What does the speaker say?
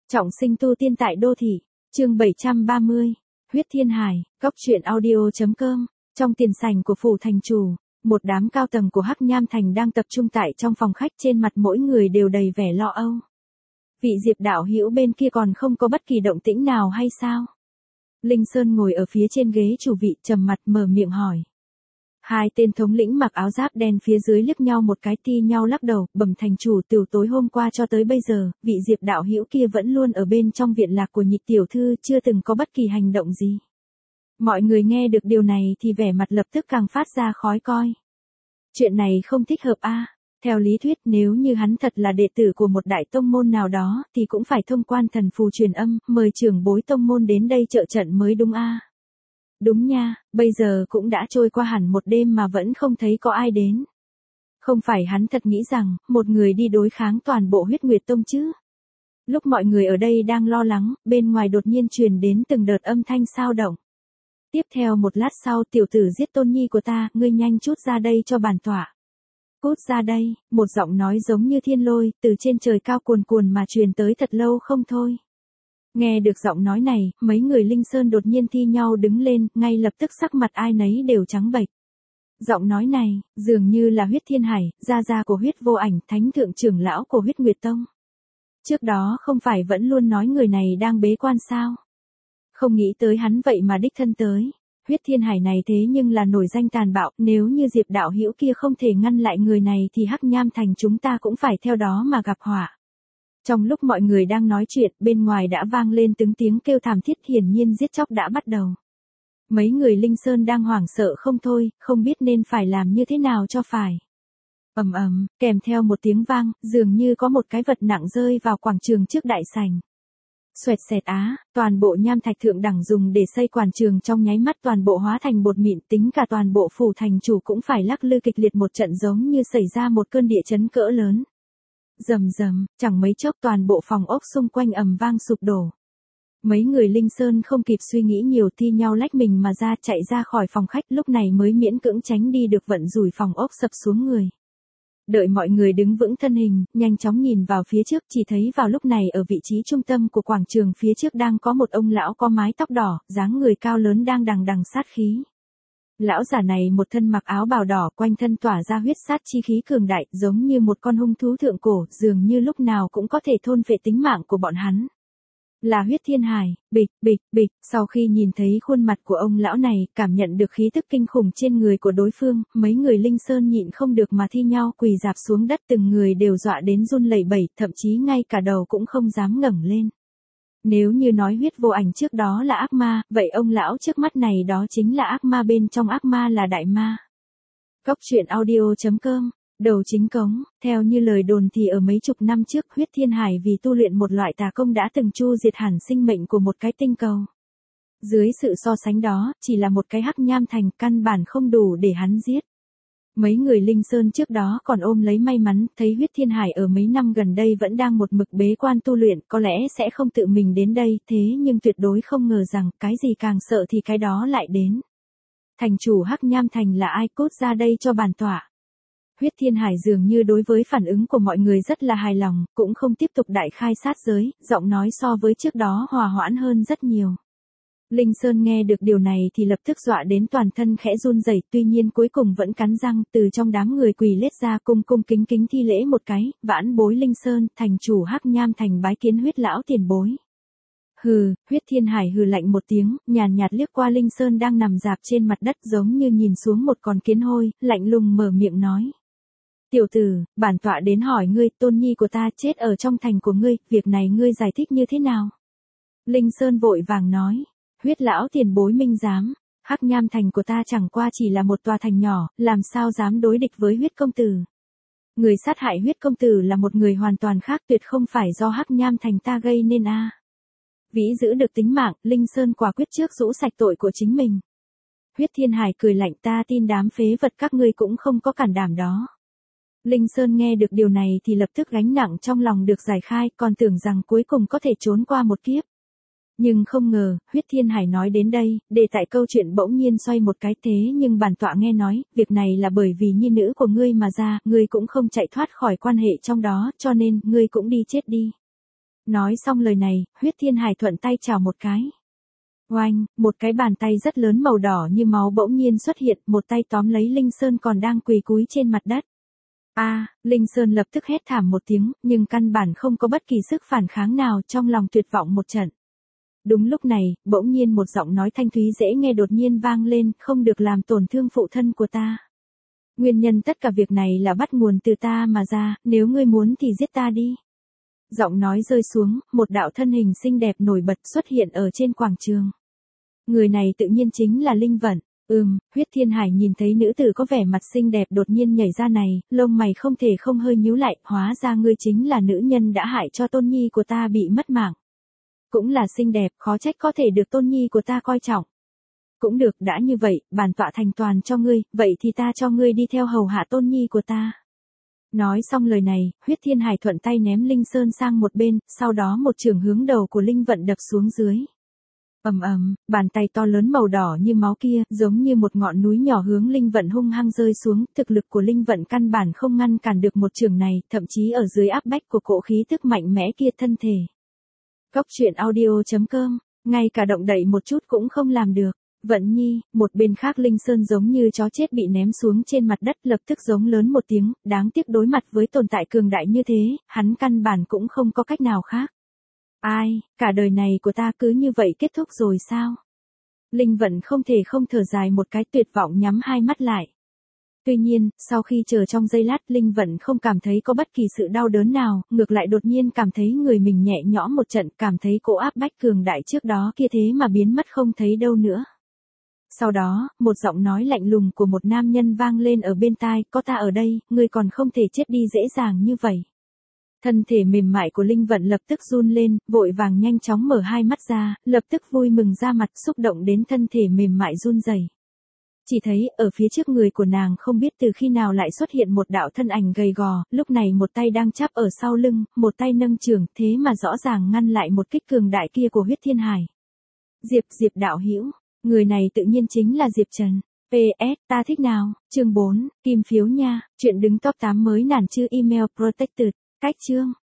Trọng sinh tu tiên tại đô thị, chương 730, huyết thiên hải, góc truyện audio.com, trong tiền sảnh của phủ thành chủ, một đám cao tầng của Hắc Nham Thành đang tập trung tại trong phòng khách, trên mặt mỗi người đều đầy vẻ lo âu. Vị Diệp đạo hữu bên kia còn không có bất kỳ động tĩnh nào hay sao? Linh Sơn ngồi ở phía trên ghế chủ vị trầm mặt mở miệng hỏi. Hai tên thống lĩnh mặc áo giáp đen phía dưới liếc nhau một cái, ti nhau lắc đầu, bẩm thành chủ, từ tối hôm qua cho tới bây giờ, vị Diệp đạo hữu kia vẫn luôn ở bên trong viện lạc của Nhịch tiểu thư, chưa từng có bất kỳ hành động gì. Mọi người nghe được điều này thì vẻ mặt lập tức càng phát ra khó coi. Chuyện này không thích hợp a. Theo lý thuyết nếu như hắn thật là đệ tử của một đại tông môn nào đó thì cũng phải thông quan thần phù truyền âm, mời trưởng bối tông môn đến đây trợ trận mới đúng a. Đúng nha, bây giờ cũng đã trôi qua hẳn một đêm mà vẫn không thấy có ai đến. Không phải hắn thật nghĩ rằng, một người đi đối kháng toàn bộ Huyết Nguyệt Tông chứ? Lúc mọi người ở đây đang lo lắng, bên ngoài đột nhiên truyền đến từng đợt âm thanh xao động. Tiếp theo một lát sau, tiểu tử giết tôn nhi của ta, ngươi nhanh chút ra đây cho bản tọa. Cút ra đây, một giọng nói giống như thiên lôi, từ trên trời cao cuồn cuồn mà truyền tới thật lâu không thôi. Nghe được giọng nói này, mấy người Linh Sơn đột nhiên thi nhau đứng lên, ngay lập tức sắc mặt ai nấy đều trắng bệch. Giọng nói này, dường như là Huyết Thiên Hải, gia gia của Huyết Vô Ảnh, thánh thượng trưởng lão của Huyết Nguyệt Tông. Trước đó không phải vẫn luôn nói người này đang bế quan sao? Không nghĩ tới hắn vậy mà đích thân tới. Huyết Thiên Hải này thế nhưng là nổi danh tàn bạo, nếu như Diệp đạo hữu kia không thể ngăn lại người này thì Hắc Nham Thành chúng ta cũng phải theo đó mà gặp họa. Trong lúc mọi người đang nói chuyện, bên ngoài đã vang lên từng tiếng kêu thảm thiết, hiển nhiên giết chóc đã bắt đầu. Mấy người Linh Sơn đang hoảng sợ không thôi, không biết nên phải làm như thế nào cho phải. Ầm ầm, kèm theo một tiếng vang, dường như có một cái vật nặng rơi vào quảng trường trước đại sảnh. Xoẹt xẹt á, toàn bộ nham thạch thượng đẳng dùng để xây quảng trường trong nháy mắt toàn bộ hóa thành bột mịn, tính cả toàn bộ phủ thành chủ cũng phải lắc lư kịch liệt một trận, giống như xảy ra một cơn địa chấn cỡ lớn. Rầm rầm, chẳng mấy chốc toàn bộ phòng ốc xung quanh ầm vang sụp đổ. Mấy người Linh Sơn không kịp suy nghĩ nhiều, thi nhau lách mình mà ra, chạy ra khỏi phòng khách, lúc này mới miễn cưỡng tránh đi được vận rủi phòng ốc sập xuống người. Đợi mọi người đứng vững thân hình, nhanh chóng nhìn vào phía trước, chỉ thấy vào lúc này ở vị trí trung tâm của quảng trường phía trước đang có một ông lão có mái tóc đỏ, dáng người cao lớn đang đằng đằng sát khí. Lão giả này một thân mặc áo bào đỏ, quanh thân tỏa ra huyết sát chi khí cường đại, giống như một con hung thú thượng cổ, dường như lúc nào cũng có thể thôn phệ tính mạng của bọn hắn. Là Huyết Thiên Hải. Bịch, bịch, bịch, sau khi nhìn thấy khuôn mặt của ông lão này, cảm nhận được khí tức kinh khủng trên người của đối phương, mấy người Linh Sơn nhịn không được mà thi nhau quỳ rạp xuống đất, từng người đều dọa đến run lẩy bẩy, thậm chí ngay cả đầu cũng không dám ngẩng lên. Nếu như nói Huyết Vô Ảnh trước đó là ác ma, vậy ông lão trước mắt này đó chính là ác ma bên trong ác ma, là đại ma. Góc truyện audio.com. Đầu chính cống, theo như lời đồn thì ở mấy chục năm trước, Huyết Thiên Hải vì tu luyện một loại tà công đã từng chu diệt hẳn sinh mệnh của một cái tinh cầu. Dưới sự so sánh đó, chỉ là một cái Hắc Nham Thành căn bản không đủ để hắn giết. Mấy người Linh Sơn trước đó còn ôm lấy may mắn, thấy Huyết Thiên Hải ở mấy năm gần đây vẫn đang một mực bế quan tu luyện, có lẽ sẽ không tự mình đến đây, thế nhưng tuyệt đối không ngờ rằng, cái gì càng sợ thì cái đó lại đến. Thành chủ Hắc Nham Thành là ai, cút ra đây cho bản tọa. Huyết Thiên Hải dường như đối với phản ứng của mọi người rất là hài lòng, cũng không tiếp tục đại khai sát giới, giọng nói so với trước đó hòa hoãn hơn rất nhiều. Linh Sơn nghe được điều này thì lập tức dọa đến toàn thân khẽ run rẩy, tuy nhiên cuối cùng vẫn cắn răng, từ trong đám người quỳ lết ra, cung cung kính kính thi lễ một cái, vãn bối Linh Sơn, thành chủ Hắc Nham Thành bái kiến Huyết lão tiền bối. Hừ, Huyết Thiên Hải hừ lạnh một tiếng, nhàn nhạt liếc qua Linh Sơn đang nằm rạp trên mặt đất giống như nhìn xuống một con kiến hôi, lạnh lùng mở miệng nói. Tiểu tử, bản tọa đến hỏi ngươi, tôn nhi của ta chết ở trong thành của ngươi, việc này ngươi giải thích như thế nào? Linh Sơn vội vàng nói, Huyết lão tiền bối minh giám, Hắc Nham Thành của ta chẳng qua chỉ là một tòa thành nhỏ, làm sao dám đối địch với Huyết công tử? Người sát hại Huyết công tử là một người hoàn toàn khác, tuyệt không phải do Hắc Nham Thành ta gây nên a. Vĩ giữ được tính mạng, Linh Sơn quả quyết trước rũ sạch tội của chính mình. Huyết Thiên Hải cười lạnh, ta tin đám phế vật các ngươi cũng không có cản đảm đó. Linh Sơn nghe được điều này thì lập tức gánh nặng trong lòng được giải khai, còn tưởng rằng cuối cùng có thể trốn qua một kiếp. Nhưng không ngờ, Huyết Thiên Hải nói đến đây, đề tại câu chuyện bỗng nhiên xoay một cái, thế nhưng bản tọa nghe nói, việc này là bởi vì nhi nữ của ngươi mà ra, ngươi cũng không chạy thoát khỏi quan hệ trong đó, cho nên, ngươi cũng đi chết đi. Nói xong lời này, Huyết Thiên Hải thuận tay chào một cái. Oanh, một cái bàn tay rất lớn màu đỏ như máu bỗng nhiên xuất hiện, một tay tóm lấy Linh Sơn còn đang quỳ cúi trên mặt đất. Linh Sơn lập tức hét thảm một tiếng, nhưng căn bản không có bất kỳ sức phản kháng nào, trong lòng tuyệt vọng một trận. Đúng lúc này, bỗng nhiên một giọng nói thanh thúy dễ nghe đột nhiên vang lên, không được làm tổn thương phụ thân của ta. Nguyên nhân tất cả việc này là bắt nguồn từ ta mà ra, nếu ngươi muốn thì giết ta đi. Giọng nói rơi xuống, một đạo thân hình xinh đẹp nổi bật xuất hiện ở trên quảng trường. Người này tự nhiên chính là Linh Vận. Huyết Thiên Hải nhìn thấy nữ tử có vẻ mặt xinh đẹp đột nhiên nhảy ra này, lông mày không thể không hơi nhíu lại, hóa ra ngươi chính là nữ nhân đã hại cho tôn nhi của ta bị mất mạng. Cũng là xinh đẹp, khó trách có thể được tôn nhi của ta coi trọng. Cũng được, đã như vậy, bản tọa thành toàn cho ngươi, vậy thì ta cho ngươi đi theo hầu hạ tôn nhi của ta. Nói xong lời này, Huyết Thiên Hải thuận tay ném Linh Sơn sang một bên, sau đó một chưởng hướng đầu của Linh Vận đập xuống dưới. Bàn tay to lớn màu đỏ như máu kia, giống như một ngọn núi nhỏ hướng Linh Vận hung hăng rơi xuống, thực lực của Linh Vận căn bản không ngăn cản được một chưởng này, thậm chí ở dưới áp bách của cỗ khí tức mạnh mẽ kia thân thể. Cốc truyện audio.com, ngay cả động đậy một chút cũng không làm được. Vận Nhi, một bên khác Linh Sơn giống như chó chết bị ném xuống trên mặt đất lập tức giống lớn một tiếng, đáng tiếc đối mặt với tồn tại cường đại như thế, hắn căn bản cũng không có cách nào khác. Cả đời này của ta cứ như vậy kết thúc rồi sao? Linh Vận không thể không thở dài một cái tuyệt vọng nhắm hai mắt lại. Tuy nhiên, sau khi chờ trong giây lát Linh Vận không cảm thấy có bất kỳ sự đau đớn nào, ngược lại đột nhiên cảm thấy người mình nhẹ nhõm một trận, cảm thấy cỗ áp bách cường đại trước đó kia thế mà biến mất không thấy đâu nữa. Sau đó, một giọng nói lạnh lùng của một nam nhân vang lên ở bên tai, có ta ở đây, ngươi còn không thể chết đi dễ dàng như vậy. Thân thể mềm mại của Linh Vận lập tức run lên, vội vàng nhanh chóng mở hai mắt ra, lập tức vui mừng ra mặt xúc động đến thân thể mềm mại run rẩy. Chỉ thấy, ở phía trước người của nàng không biết từ khi nào lại xuất hiện một đạo thân ảnh gầy gò, lúc này một tay đang chắp ở sau lưng, một tay nâng chưởng, thế mà rõ ràng ngăn lại một kích cường đại kia của Huyết Thiên Hải. Diệp đạo hữu, người này tự nhiên chính là Diệp Trần. PS, ta thích nào, chương 4, kim phiếu nha, chuyện đứng top 8 mới nản chưa email protected, cách chương.